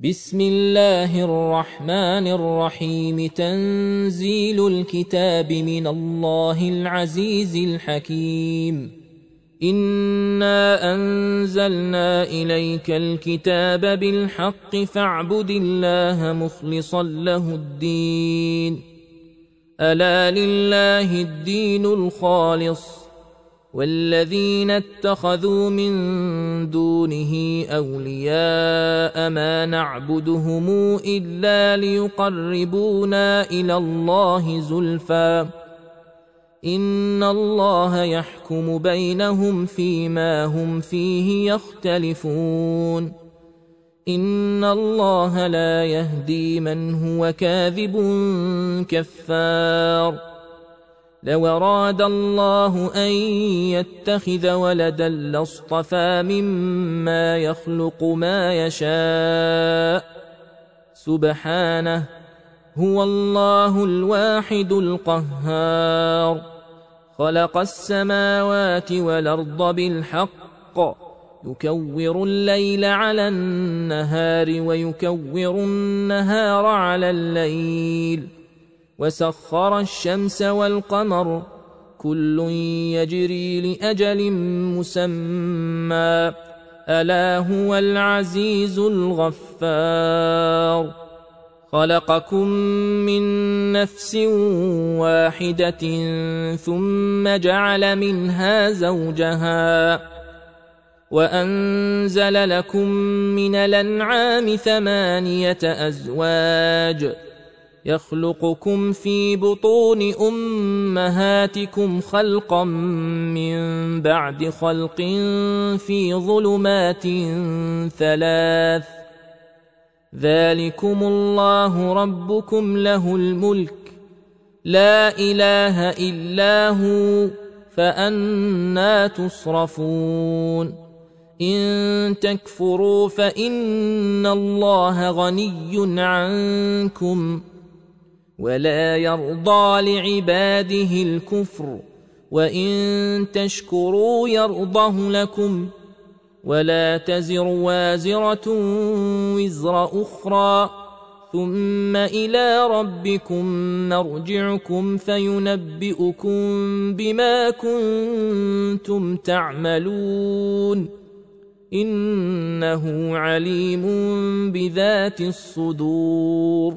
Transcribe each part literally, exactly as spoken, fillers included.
بسم الله الرحمن الرحيم. تنزيل الكتاب من الله العزيز الحكيم. إنا أنزلنا إليك الكتاب بالحق فاعبد الله مخلصا له الدين. ألا لله الدين الخالص والذين اتخذوا من دونه أولياء ما نعبدهم إلا ليقربونا إلى الله زلفى إن الله يحكم بينهم فيما هم فيه يختلفون. إن الله لا يهدي من هو كاذب كفار. لو أراد الله أن يتخذ ولدا لاصطفى مما يخلق ما يشاء سبحانه هو الله الواحد القهار. خلق السماوات والأرض بالحق يكور الليل على النهار ويكور النهار على الليل وسخر الشمس والقمر كل يجري لأجل مسمى ألا هو العزيز الغفار. خلقكم من نفس واحدة ثم جعل منها زوجها وأنزل لكم من الأنعام ثمانية أزواج يخلقكم في بطون أمهاتكم خلقا من بعد خلق في ظلمات ثلاث ذلكم الله ربكم له الملك لا إله إلا هو فأنى تصرفون. إن تكفروا فإن الله غني عنكم ولا يرضى لعباده الكفر وإن تشكروا يرضه لكم ولا تزر وازرة وزر أخرى ثم إلى ربكم مرجعكم فينبئكم بما كنتم تعملون إنه عليم بذات الصدور.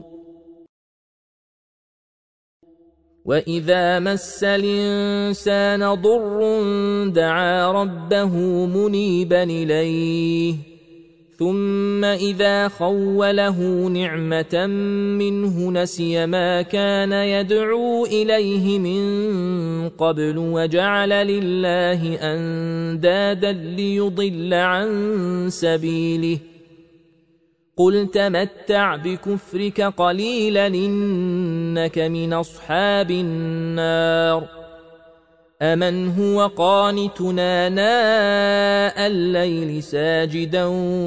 وإذا مس الإنسان ضر دعا ربه منيبا إليه ثم إذا خوله نعمة منه نسي ما كان يدعو إليه من قبل وجعل لله أندادا ليضل عن سبيله. قل تمتع بكفرك قليلا إنك من أصحاب النار. أمن هو قانتنا ناء الليل ساجدا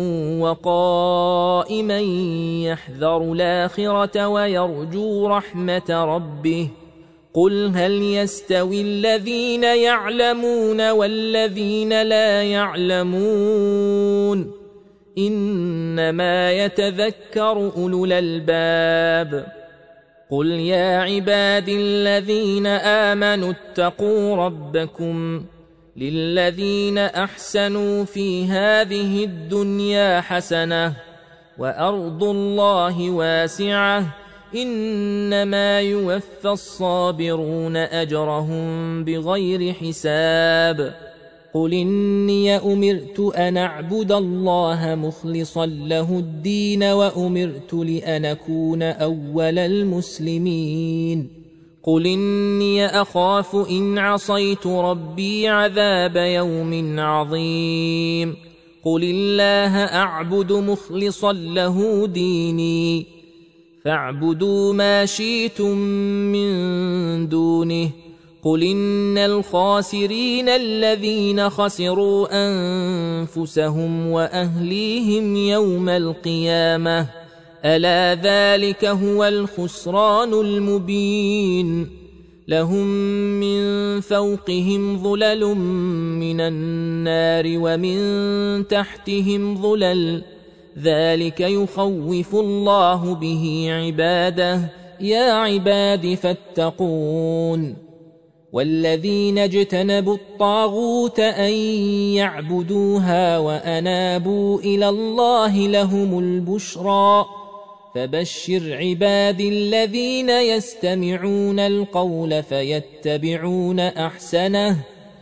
وقائما يحذر الآخرة ويرجو رحمة ربه قل هل يستوي الذين يعلمون والذين لا يعلمون إنما يتذكر أولو الألباب. قل يا عبادي الذين آمنوا اتقوا ربكم للذين أحسنوا في هذه الدنيا حسنة وأرض الله واسعة إنما يوفى الصابرون أجرهم بغير حساب. قل إني أمرت أن أعبد الله مخلصا له الدين وأمرت لأن أكون أول المسلمين. قل إني أخاف إن عصيت ربي عذاب يوم عظيم. قل الله أعبد مخلصا له ديني فاعبدوا ما شئتم من دونه. قل إن الخاسرين الذين خسروا أنفسهم وأهليهم يوم القيامة ألا ذلك هو الخسران المبين. لهم من فوقهم ظلل من النار ومن تحتهم ظلل ذلك يخوف الله به عباده يا عباد فاتقون والذين اجتنبوا الطاغوت أن يعبدوها وأنابوا إلى الله لهم البشرى فبشر عباد الذين يستمعون القول فيتبعون أحسنه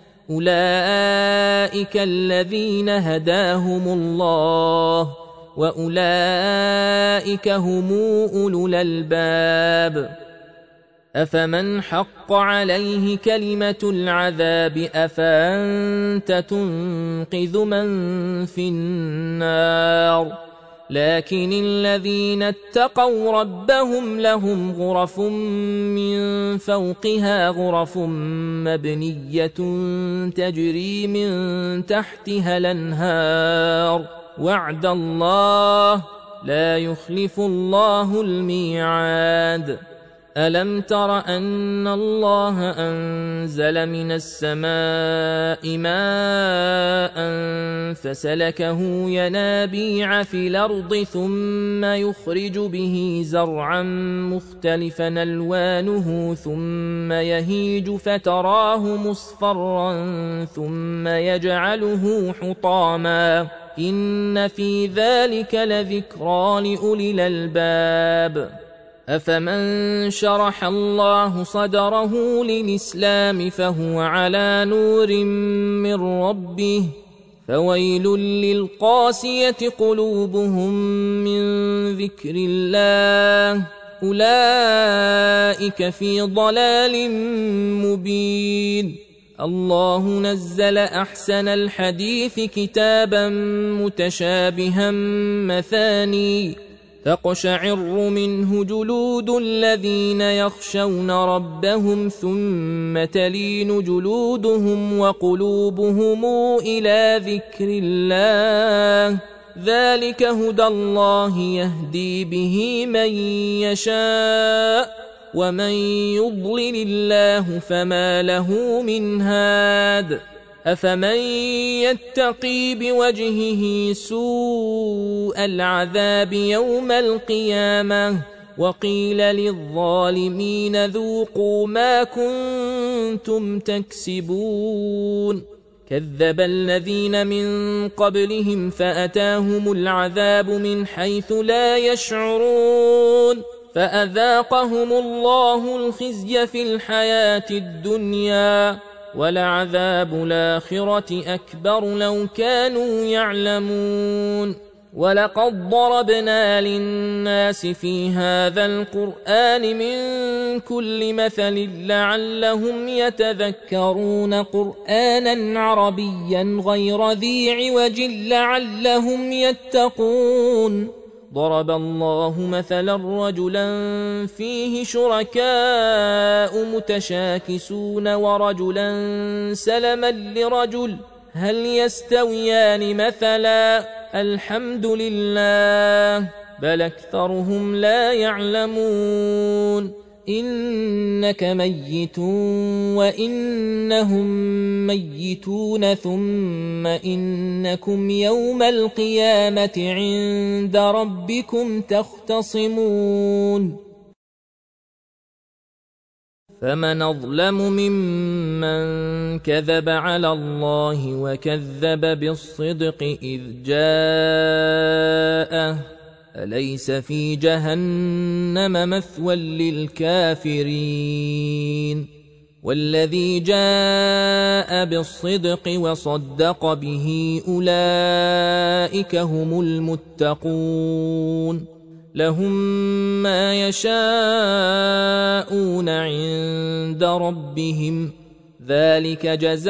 أولئك الذين هداهم الله وأولئك هم أولو الألباب أفمن حق عليه كلمة العذاب أفأنت تنقذ من في النار لكن الذين اتقوا ربهم لهم غرف من فوقها غرف مبنية تجري من تحتها الأنهار وعد الله لا يخلف الله الميعاد ألم تر أن الله أنزل من السماء ماء فسلكه ينابيع في الأرض ثم يخرج به زرعا مختلفا ألوانه ثم يهيج فتراه مصفرا ثم يجعله حطاما إن في ذلك لذكرى لأولي الألباب أفمن شرح الله صدره للإسلام فهو على نور من ربه فويل للقاسية قلوبهم من ذكر الله أولئك في ضلال مبين الله نزل أحسن الحديث كتابا متشابها مثاني تقشعر منه جلود الذين يخشون ربهم ثم تلين جلودهم وقلوبهم إلى ذكر الله ذلك هدى الله يهدي به من يشاء ومن يضلل الله فما له من هاد أفمن يتقي بوجهه سوء العذاب يوم القيامة وقيل للظالمين ذوقوا ما كنتم تكسبون كذب الذين من قبلهم فأتاهم العذاب من حيث لا يشعرون فأذاقهم الله الخزي في الحياة الدنيا ولعذاب الآخرة أكبر لو كانوا يعلمون ولقد ضربنا للناس في هذا القرآن من كل مثل لعلهم يتذكرون قرآنا عربيا غير ذي عوج لعلهم يتقون ضرب الله مثلا رجلا فيه شركاء متشاكسون ورجلا سلما لرجل هل يستويان مثلا الحمد لله بل أكثرهم لا يعلمون إنك ميت وإنهم ميتون ثم إنكم يوم القيامة عند ربكم تختصمون فمن أظلم ممن كذب على الله وكذب بالصدق إذ جاءه أليس في جهنم مثوى للكافرين والذي جاء بالصدق وصدق به أولئك هم المتقون لهم ما يشاءون عند ربهم ذلك جزاء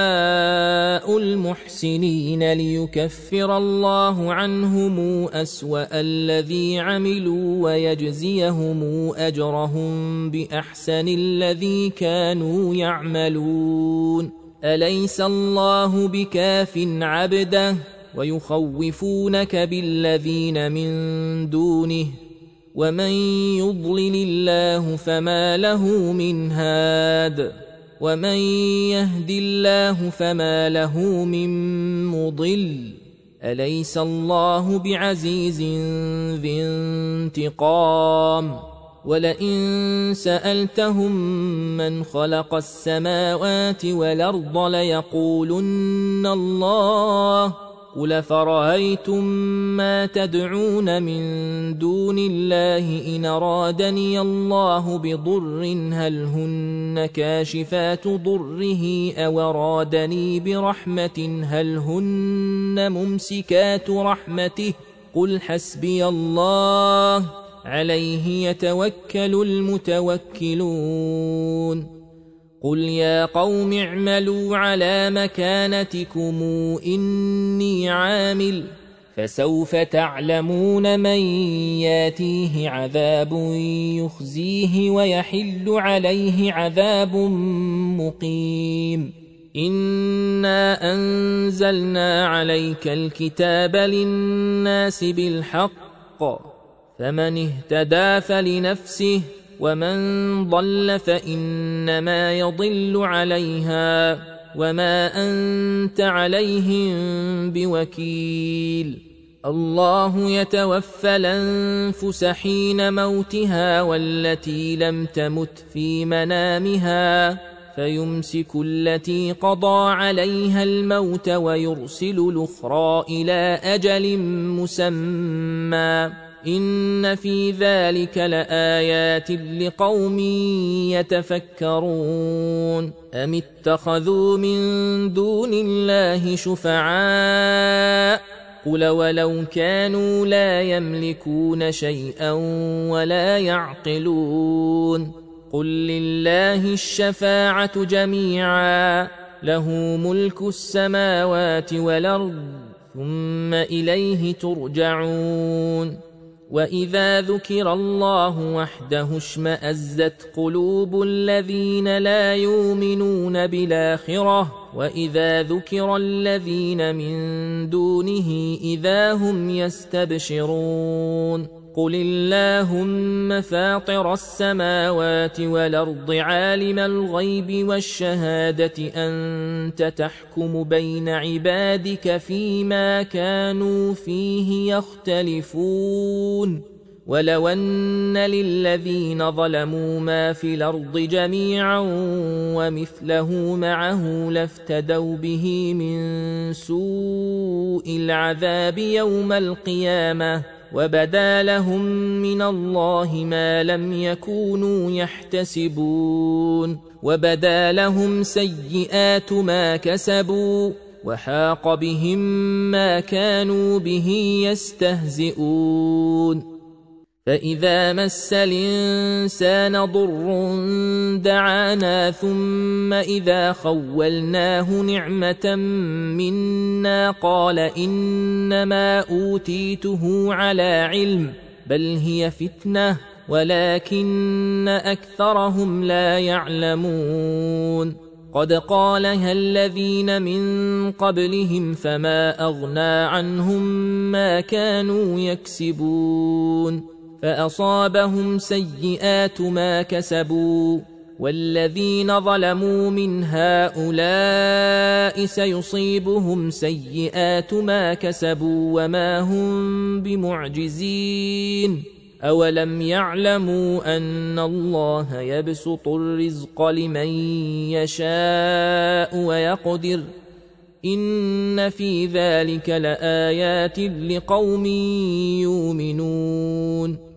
المحسنين ليكفر الله عنهم أسوأ الذي عملوا ويجزيهم أجرهم بأحسن الذي كانوا يعملون أليس الله بكاف عبده ويخوفونك بالذين من دونه ومن يضلل الله فما له من هاد ومن يهد الله فما له من مضل أليس الله بعزيز ذي انتقام ولئن سألتهم من خلق السماوات والأرض ليقولن الله قل فرأيتم ما تدعون من دون الله إن أرادني الله بضر هل هن كاشفات ضره أو أرادني برحمة هل هن ممسكات رحمته قل حسبي الله عليه يتوكل المتوكلون قل يا قوم اعملوا على مكانتكم إني عامل فسوف تعلمون من ياتيه عذاب يخزيه ويحل عليه عذاب مقيم إنا أنزلنا عليك الكتاب للناس بالحق فمن اهتدى فلنفسه ومن ضل فإنما يضل عليها وما أنت عليهم بوكيل الله يتوفى الأنفس حين موتها والتي لم تمت في منامها فيمسك التي قضى عليها الموت ويرسل الأخرى إلى أجل مسمى إن في ذلك لآيات لقوم يتفكرون أم اتخذوا من دون الله شفعاء قل ولو كانوا لا يملكون شيئا ولا يعقلون قل لله الشفاعة جميعا له ملك السماوات والأرض ثم إليه ترجعون وإذا ذكر الله وحده اشمأزت قلوب الذين لا يؤمنون بالآخرة وإذا ذكر الذين من دونه إذا هم يستبشرون قل اللهم فاطر السماوات والأرض عالم الغيب والشهادة أنت تحكم بين عبادك فيما كانوا فيه يختلفون ولو أن للذين ظلموا ما في الأرض جميعا ومثله معه لافتدوا به من سوء العذاب يوم القيامة وبدا لهم من الله ما لم يكونوا يحتسبون وبدا لهم سيئات ما كسبوا وحاق بهم ما كانوا به يستهزئون فإذا مس الإنسان ضر دعانا ثم إذا خولناه نعمة منا قال إنما أوتيته على علم بل هي فتنة ولكن أكثرهم لا يعلمون قد قالها الذين من قبلهم فما أغنى عنهم ما كانوا يكسبون فأصابهم سيئات ما كسبوا والذين ظلموا من هؤلاء سيصيبهم سيئات ما كسبوا وما هم بمعجزين أولم يعلموا أن الله يبسط الرزق لمن يشاء ويقدر إن في ذلك لآيات لقوم يؤمنون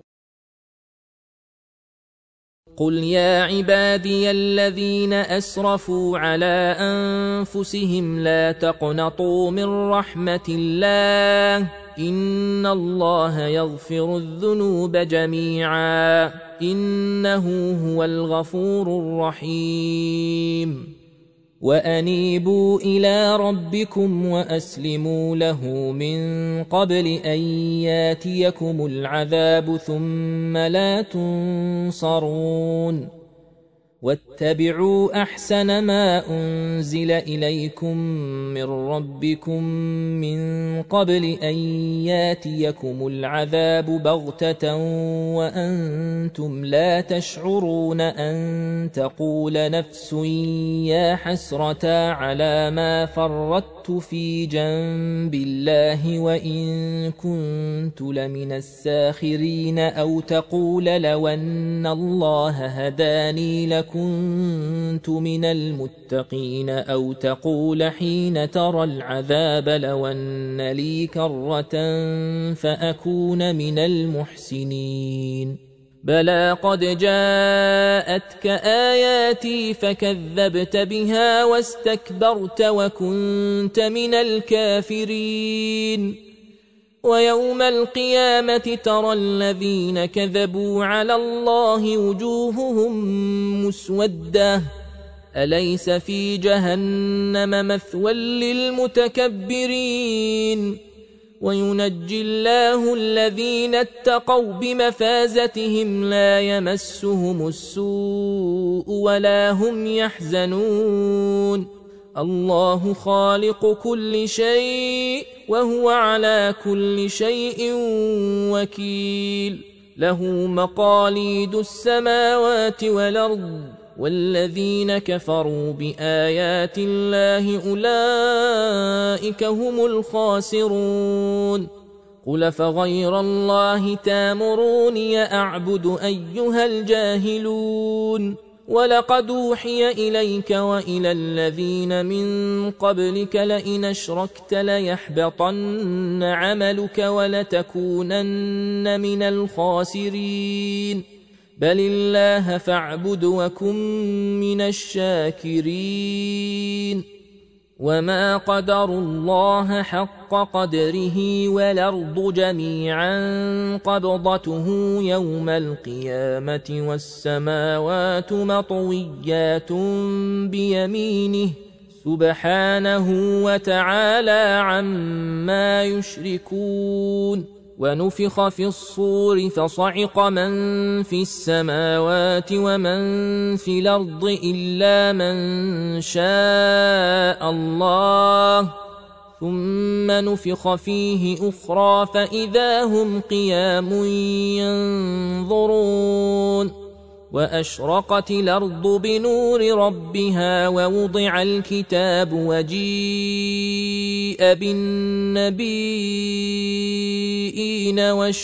قل يا عبادي الذين أسرفوا على أنفسهم لا تقنطوا من رحمة الله إن الله يغفر الذنوب جميعا إنه هو الغفور الرحيم وأنيبوا إلى ربكم وأسلموا له من قبل أن ياتيكم العذاب ثم لا تنصرون واتبعوا أحسن ما أنزل إليكم من ربكم من قبل أن ياتيكم العذاب بغتة وأنتم لا تشعرون أن تقول نفس يا حسرة على ما فرطت في جنب الله وإن كنت لمن الساخرين أو تقول لو أن الله هداني لكنت من المتقين أو تقول حين ترى العذاب لو أن لي كرة فأكون من المحسنين بلى قد جاءتك آياتي فكذبت بها واستكبرت وكنت من الكافرين ويوم القيامة ترى الذين كذبوا على الله وجوههم مسودة أليس في جهنم مثوى للمتكبرين وينجي الله الذين اتقوا بمفازتهم لا يمسهم السوء ولا هم يحزنون الله خالق كل شيء وهو على كل شيء وكيل له مقاليد السماوات والأرض والذين كفروا بآيات الله أولئك هم الخاسرون قل فغير الله تامروني أعبد أيها الجاهلون ولقد أوحي إليك وإلى الذين من قبلك لئن أشركت ليحبطن عملك ولتكونن من الخاسرين بل الله فاعبد وكن من الشاكرين وما قدروا الله حق قدره والأرض جميعا قبضته يوم القيامة والسماوات مطويات بيمينه سبحانه وتعالى عما يشركون ونفخ في الصور فصعق من في السماوات ومن في الأرض إلا من شاء الله ثم نفخ فيه أخرى فإذا هم قيام ينظرون وأشرقت الأرض بنور ربها ووضع الكتاب وجيء بالنبيين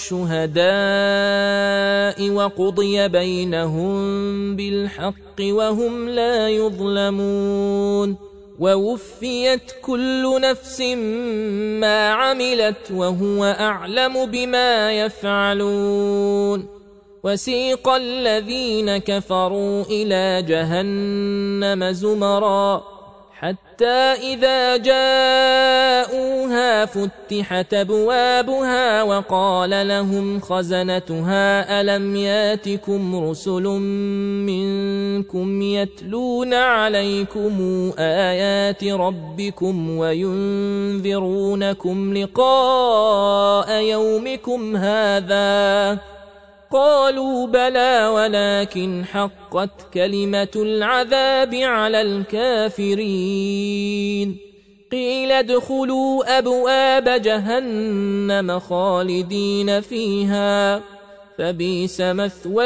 والشهداء وقضي بينهم بالحق وهم لا يظلمون ووفيت كل نفس ما عملت وهو أعلم بما يفعلون وسيق الذين كفروا إلى جهنم زمرا حتى إذا جاءوها فتحت أبوابها وقال لهم خزنتها ألم ياتكم رسل منكم يتلون عليكم آيات ربكم وينذرونكم لقاء يومكم هذا قالوا بلى ولكن حقت كلمة العذاب على الكافرين قيل ادخلوا أبواب جهنم خالدين فيها فبئس مثوى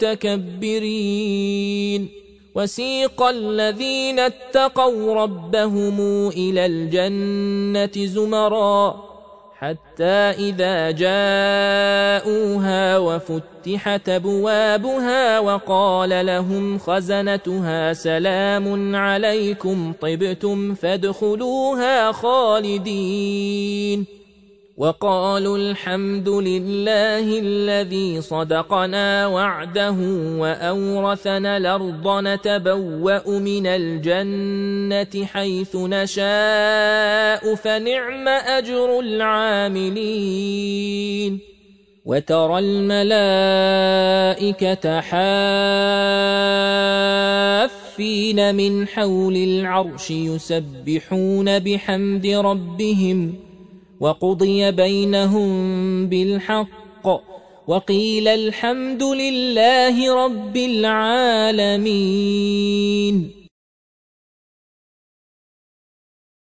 المتكبرين وسيق الذين اتقوا ربهم إلى الجنة زمرا حتى إذا جاءوها وفتحت أبوابها وقال لهم خزنتها سلام عليكم طبتم فادخلوها خالدين وقالوا الحمد لله الذي صدقنا وعده وأورثنا الأرض نتبوأ من الجنة حيث نشاء فنعم أجر العاملين وترى الملائكة حافين من حول العرش يسبحون بحمد ربهم وقضي بينهم بالحق وقيل الحمد لله رب العالمين.